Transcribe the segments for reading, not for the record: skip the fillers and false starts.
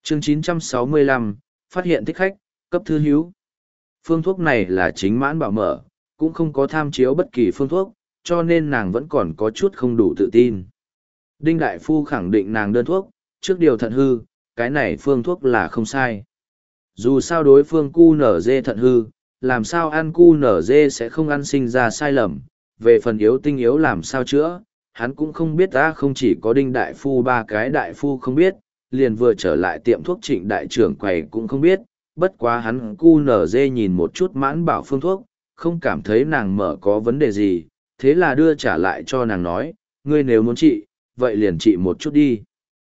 Chương 965, phát hiện thích khách, cấp thư hữu. Phương thuốc này là chính Mãn Bảo mở, cũng không có tham chiếu bất kỳ phương thuốc, cho nên nàng vẫn còn có chút không đủ tự tin. Đinh Đại Phu khẳng định nàng đơn thuốc, trước điều thận hư, cái này phương thuốc là không sai. Dù sao đối phương cu nở dê thận hư, làm sao ăn cu nở dê sẽ không ăn sinh ra sai lầm, về phần yếu tinh yếu làm sao chữa, hắn cũng không biết ta không chỉ có Đinh Đại Phu ba cái Đại Phu không biết, liền vừa trở lại tiệm thuốc Trịnh đại trưởng quầy cũng không biết, bất quá hắn cu nở dê nhìn một chút Mãn Bảo phương thuốc, không cảm thấy nàng mở có vấn đề gì, thế là đưa trả lại cho nàng nói, ngươi nếu muốn trị, vậy liền trị một chút đi.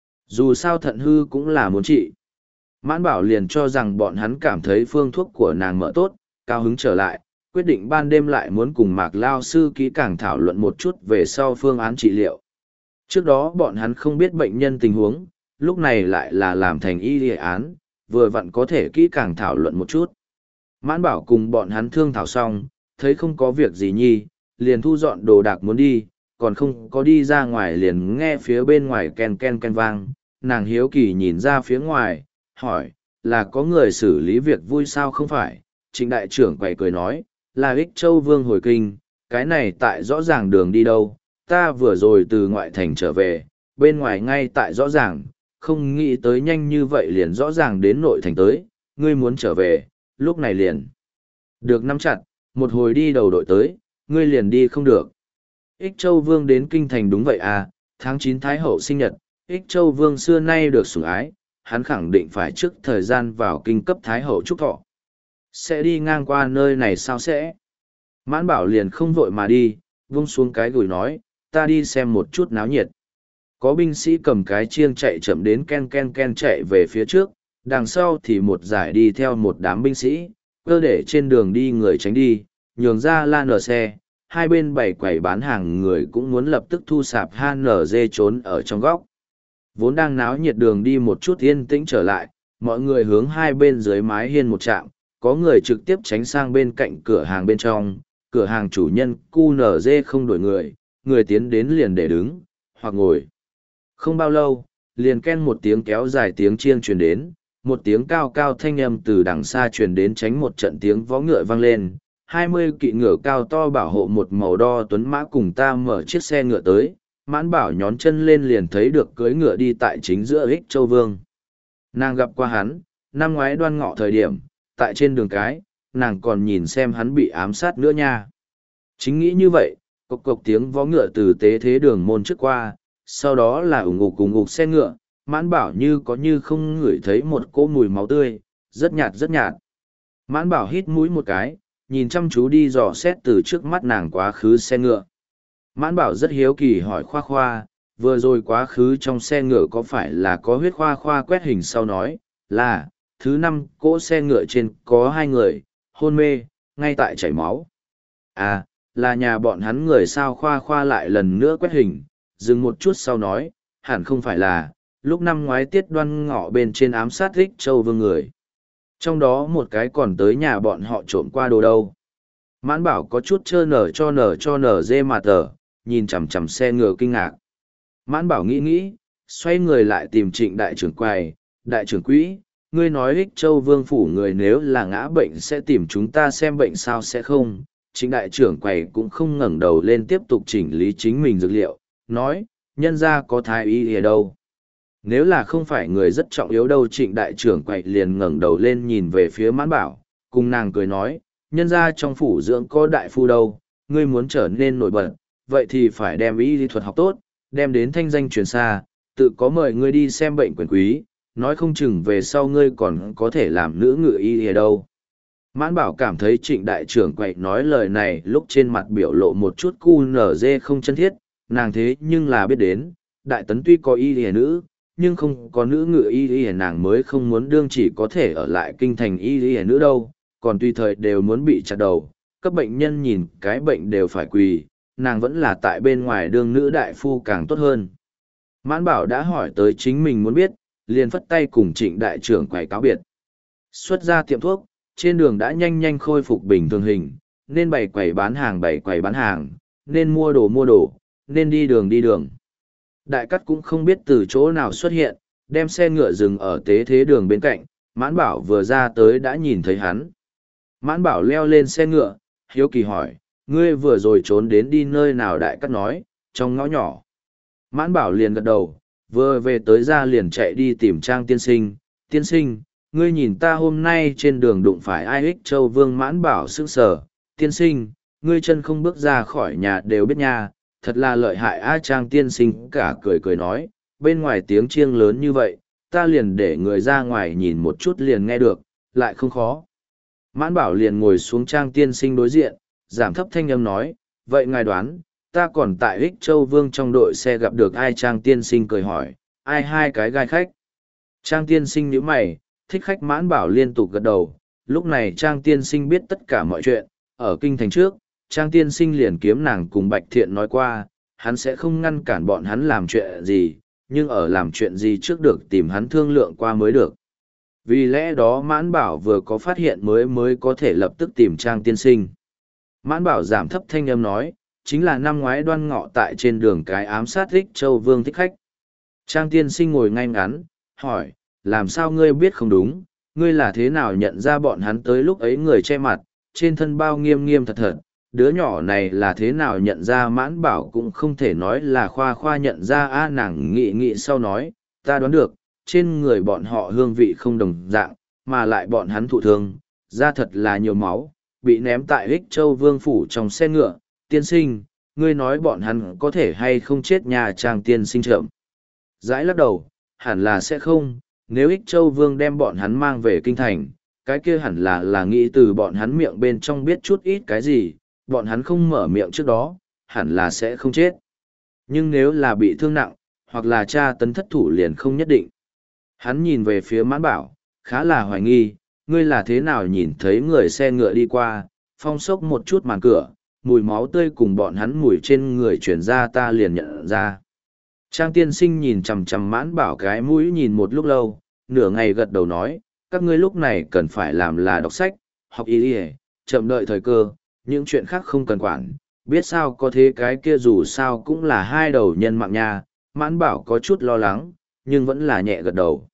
Dù sao thận hư cũng là muốn trị. Mãn Bảo liền cho rằng bọn hắn cảm thấy phương thuốc của nàng mở tốt, cao hứng trở lại, quyết định ban đêm lại muốn cùng Mạc Lao sư kỹ càng thảo luận một chút về sau phương án trị liệu. Trước đó bọn hắn không biết bệnh nhân tình huống, lúc này lại là làm thành y lý án, vừa vặn có thể kỹ càng thảo luận một chút. Mãn Bảo cùng bọn hắn thương thảo xong, thấy không có việc gì nhi, liền thu dọn đồ đạc muốn đi, còn không có đi ra ngoài liền nghe phía bên ngoài ken ken ken vang, nàng hiếu kỳ nhìn ra phía ngoài, hỏi, là có người xử lý việc vui sao không phải, Trịnh đại trưởng quầy cười nói, là Ích Châu Vương hồi kinh, cái này tại rõ ràng đường đi đâu, ta vừa rồi từ ngoại thành trở về, bên ngoài ngay tại rõ ràng, không nghĩ tới nhanh như vậy liền rõ ràng đến nội thành tới, ngươi muốn trở về, lúc này liền. Được nắm chặt, một hồi đi đầu đội tới, ngươi liền đi không được. Ích Châu Vương đến kinh thành đúng vậy à, tháng 9 Thái Hậu sinh nhật, Ích Châu Vương xưa nay được sủng ái, hắn khẳng định phải trước thời gian vào kinh cấp Thái Hậu chúc thọ. Sẽ đi ngang qua nơi này sao sẽ? Mãn Bảo liền không vội mà đi, vung xuống cái gùi nói, ta đi xem một chút náo nhiệt. Có binh sĩ cầm cái chiêng chạy chậm đến ken ken ken chạy về phía trước, đằng sau thì một giải đi theo một đám binh sĩ, cơ để trên đường đi người tránh đi, nhường ra la nở xe, hai bên bày quầy bán hàng người cũng muốn lập tức thu sạp HNZ trốn ở trong góc. Vốn đang náo nhiệt đường đi một chút yên tĩnh trở lại, mọi người hướng hai bên dưới mái hiên một trạm, có người trực tiếp tránh sang bên cạnh cửa hàng bên trong, cửa hàng chủ nhân QNZ không đổi người, người tiến đến liền để đứng, hoặc ngồi. Không bao lâu, liền ken một tiếng kéo dài tiếng chiêng truyền đến, một tiếng cao cao thanh âm từ đằng xa truyền đến tránh một trận tiếng vó ngựa vang lên. 20 kỵ ngựa cao to bảo hộ một màu đo tuấn mã cùng ta mở chiếc xe ngựa tới, Mãn Bảo nhón chân lên liền thấy được cưỡi ngựa đi tại chính giữa Ích Châu Vương. Nàng gặp qua hắn, năm ngoái Đoan Ngọ thời điểm, tại trên đường cái, nàng còn nhìn xem hắn bị ám sát nữa nha. Chính nghĩ như vậy, cộc cộc tiếng vó ngựa từ tế thế đường môn trước qua, sau đó là ủng ngục xe ngựa, Mãn Bảo như có như không ngửi thấy một cỗ mùi máu tươi, rất nhạt rất nhạt. Mãn Bảo hít mũi một cái, nhìn chăm chú đi dò xét từ trước mắt nàng quá khứ xe ngựa. Mãn Bảo rất hiếu kỳ hỏi Khoa Khoa, vừa rồi quá khứ trong xe ngựa có phải là có huyết? Khoa Khoa quét hình sau nói, là, thứ 5 cỗ xe ngựa trên có 2 người, hôn mê, ngay tại chảy máu. À, là nhà bọn hắn người sao? Khoa Khoa lại lần nữa quét hình, dừng một chút sau nói, hẳn không phải là, lúc năm ngoái Tiết Đoan Ngọ bên trên ám sát Ích Châu Vương người. Trong đó một cái còn tới nhà bọn họ trộm qua đồ đâu. Mãn Bảo có chút trơ nở nở dê mà tờ, nhìn chằm chằm xe ngựa kinh ngạc. Mãn Bảo nghĩ, xoay người lại tìm Trịnh đại trưởng quầy, đại trưởng quỹ, ngươi nói Ích Châu Vương phủ người nếu là ngã bệnh sẽ tìm chúng ta xem bệnh sao sẽ không. Trịnh đại trưởng quầy cũng không ngẩng đầu lên tiếp tục chỉnh lý chính mình dược liệu, nói, nhân ra có thái y ở đâu. Nếu là không phải người rất trọng yếu đâu, Trịnh đại trưởng quầy liền ngẩng đầu lên nhìn về phía Mãn Bảo, cùng nàng cười nói, nhân ra trong phủ dưỡng có đại phu đâu, ngươi muốn trở nên nổi bật, vậy thì phải đem y lý thuật học tốt, đem đến thanh danh truyền xa, tự có mời ngươi đi xem bệnh quyền quý, nói không chừng về sau ngươi còn có thể làm nữ ngự y ở đâu. Mãn Bảo cảm thấy Trịnh đại trưởng quầy nói lời này lúc trên mặt biểu lộ một chút cu nở dê không chân thiết, nàng thế nhưng là biết đến, đại tấn tuy có y y nữ, nhưng không có nữ ngự y y nàng mới không muốn đương chỉ có thể ở lại kinh thành y y nữ đâu, còn tùy thời đều muốn bị chặt đầu, các bệnh nhân nhìn cái bệnh đều phải quỳ, nàng vẫn là tại bên ngoài đương nữ đại phu càng tốt hơn. Mãn Bảo đã hỏi tới chính mình muốn biết, liền phất tay cùng Trịnh đại trưởng quầy cáo biệt. Xuất ra tiệm thuốc, trên đường đã nhanh khôi phục bình thường hình, nên bày quầy bán hàng, nên mua đồ, nên đi đường. Đại cắt cũng không biết từ chỗ nào xuất hiện, đem xe ngựa dừng ở tế thế đường bên cạnh, Mãn Bảo vừa ra tới đã nhìn thấy hắn. Mãn Bảo leo lên xe ngựa, hiếu kỳ hỏi, ngươi vừa rồi trốn đến đi nơi nào? Đại Cát nói, trong ngõ nhỏ. Mãn Bảo liền gật đầu, vừa về tới ra liền chạy đi tìm Trang tiên sinh. Tiên sinh, ngươi nhìn ta hôm nay trên đường đụng phải ai? Ích Châu Vương. Mãn Bảo sững sờ, tiên sinh, ngươi chân không bước ra khỏi nhà đều biết nha, thật là lợi hại. Trang tiên sinh cả cười cười nói, bên ngoài tiếng chiêng lớn như vậy, ta liền để người ra ngoài nhìn một chút liền nghe được, lại không khó. Mãn Bảo liền ngồi xuống Trang tiên sinh đối diện, giảm thấp thanh âm nói, vậy ngài đoán, ta còn tại Ích Châu Vương trong đội xe gặp được ai? Trang tiên sinh cười hỏi, ai? Hai cái gai khách. Trang tiên sinh nhíu mày, thích khách. Mãn Bảo liên tục gật đầu. Lúc này Trang tiên sinh biết tất cả mọi chuyện, ở kinh thành trước, Trang tiên sinh liền kiếm nàng cùng Bạch Thiện nói qua, hắn sẽ không ngăn cản bọn hắn làm chuyện gì, nhưng ở làm chuyện gì trước được tìm hắn thương lượng qua mới được. Vì lẽ đó Mãn Bảo vừa có phát hiện mới có thể lập tức tìm Trang tiên sinh. Mãn Bảo giảm thấp thanh âm nói, chính là năm ngoái Đoan Ngọ tại trên đường cái ám sát Ích Châu Vương thích khách. Trang tiên sinh ngồi ngay ngắn, hỏi, làm sao ngươi biết không đúng, ngươi là thế nào nhận ra bọn hắn? Tới lúc ấy người che mặt, trên thân bao nghiêm nghiêm thật thật, đứa nhỏ này là thế nào nhận ra? Mãn Bảo cũng không thể nói là khoa khoa nhận ra. Nàng nghĩ nghĩ sau nói, ta đoán được, trên người bọn họ hương vị không đồng dạng, mà lại bọn hắn thụ thương, da thật là nhiều máu, bị ném tại Ích Châu Vương phủ trong xe ngựa. Tiên sinh, ngươi nói bọn hắn có thể hay không chết nhà? Trang tiên sinh chậm rãi lắc đầu, hẳn là sẽ không, nếu Ích Châu Vương đem bọn hắn mang về kinh thành, cái kia hẳn là nghĩ từ bọn hắn miệng bên trong biết chút ít cái gì, bọn hắn không mở miệng trước đó, hẳn là sẽ không chết. Nhưng nếu là bị thương nặng, hoặc là tra tấn thất thủ liền không nhất định. Hắn nhìn về phía Mãn Bảo, khá là hoài nghi, ngươi là thế nào nhìn thấy người xe ngựa đi qua, phong sốc một chút màn cửa, mùi máu tươi cùng bọn hắn mùi trên người chuyển ra ta liền nhận ra. Trang tiên sinh nhìn chằm chằm Mãn Bảo cái mũi nhìn một lúc lâu, nửa ngày gật đầu nói, các ngươi lúc này cần phải làm là đọc sách, học y y, chậm đợi thời cơ, những chuyện khác không cần quản, biết sao có thế cái kia dù sao cũng là hai đầu nhân mạng nha. Mãn Bảo có chút lo lắng, nhưng vẫn là nhẹ gật đầu.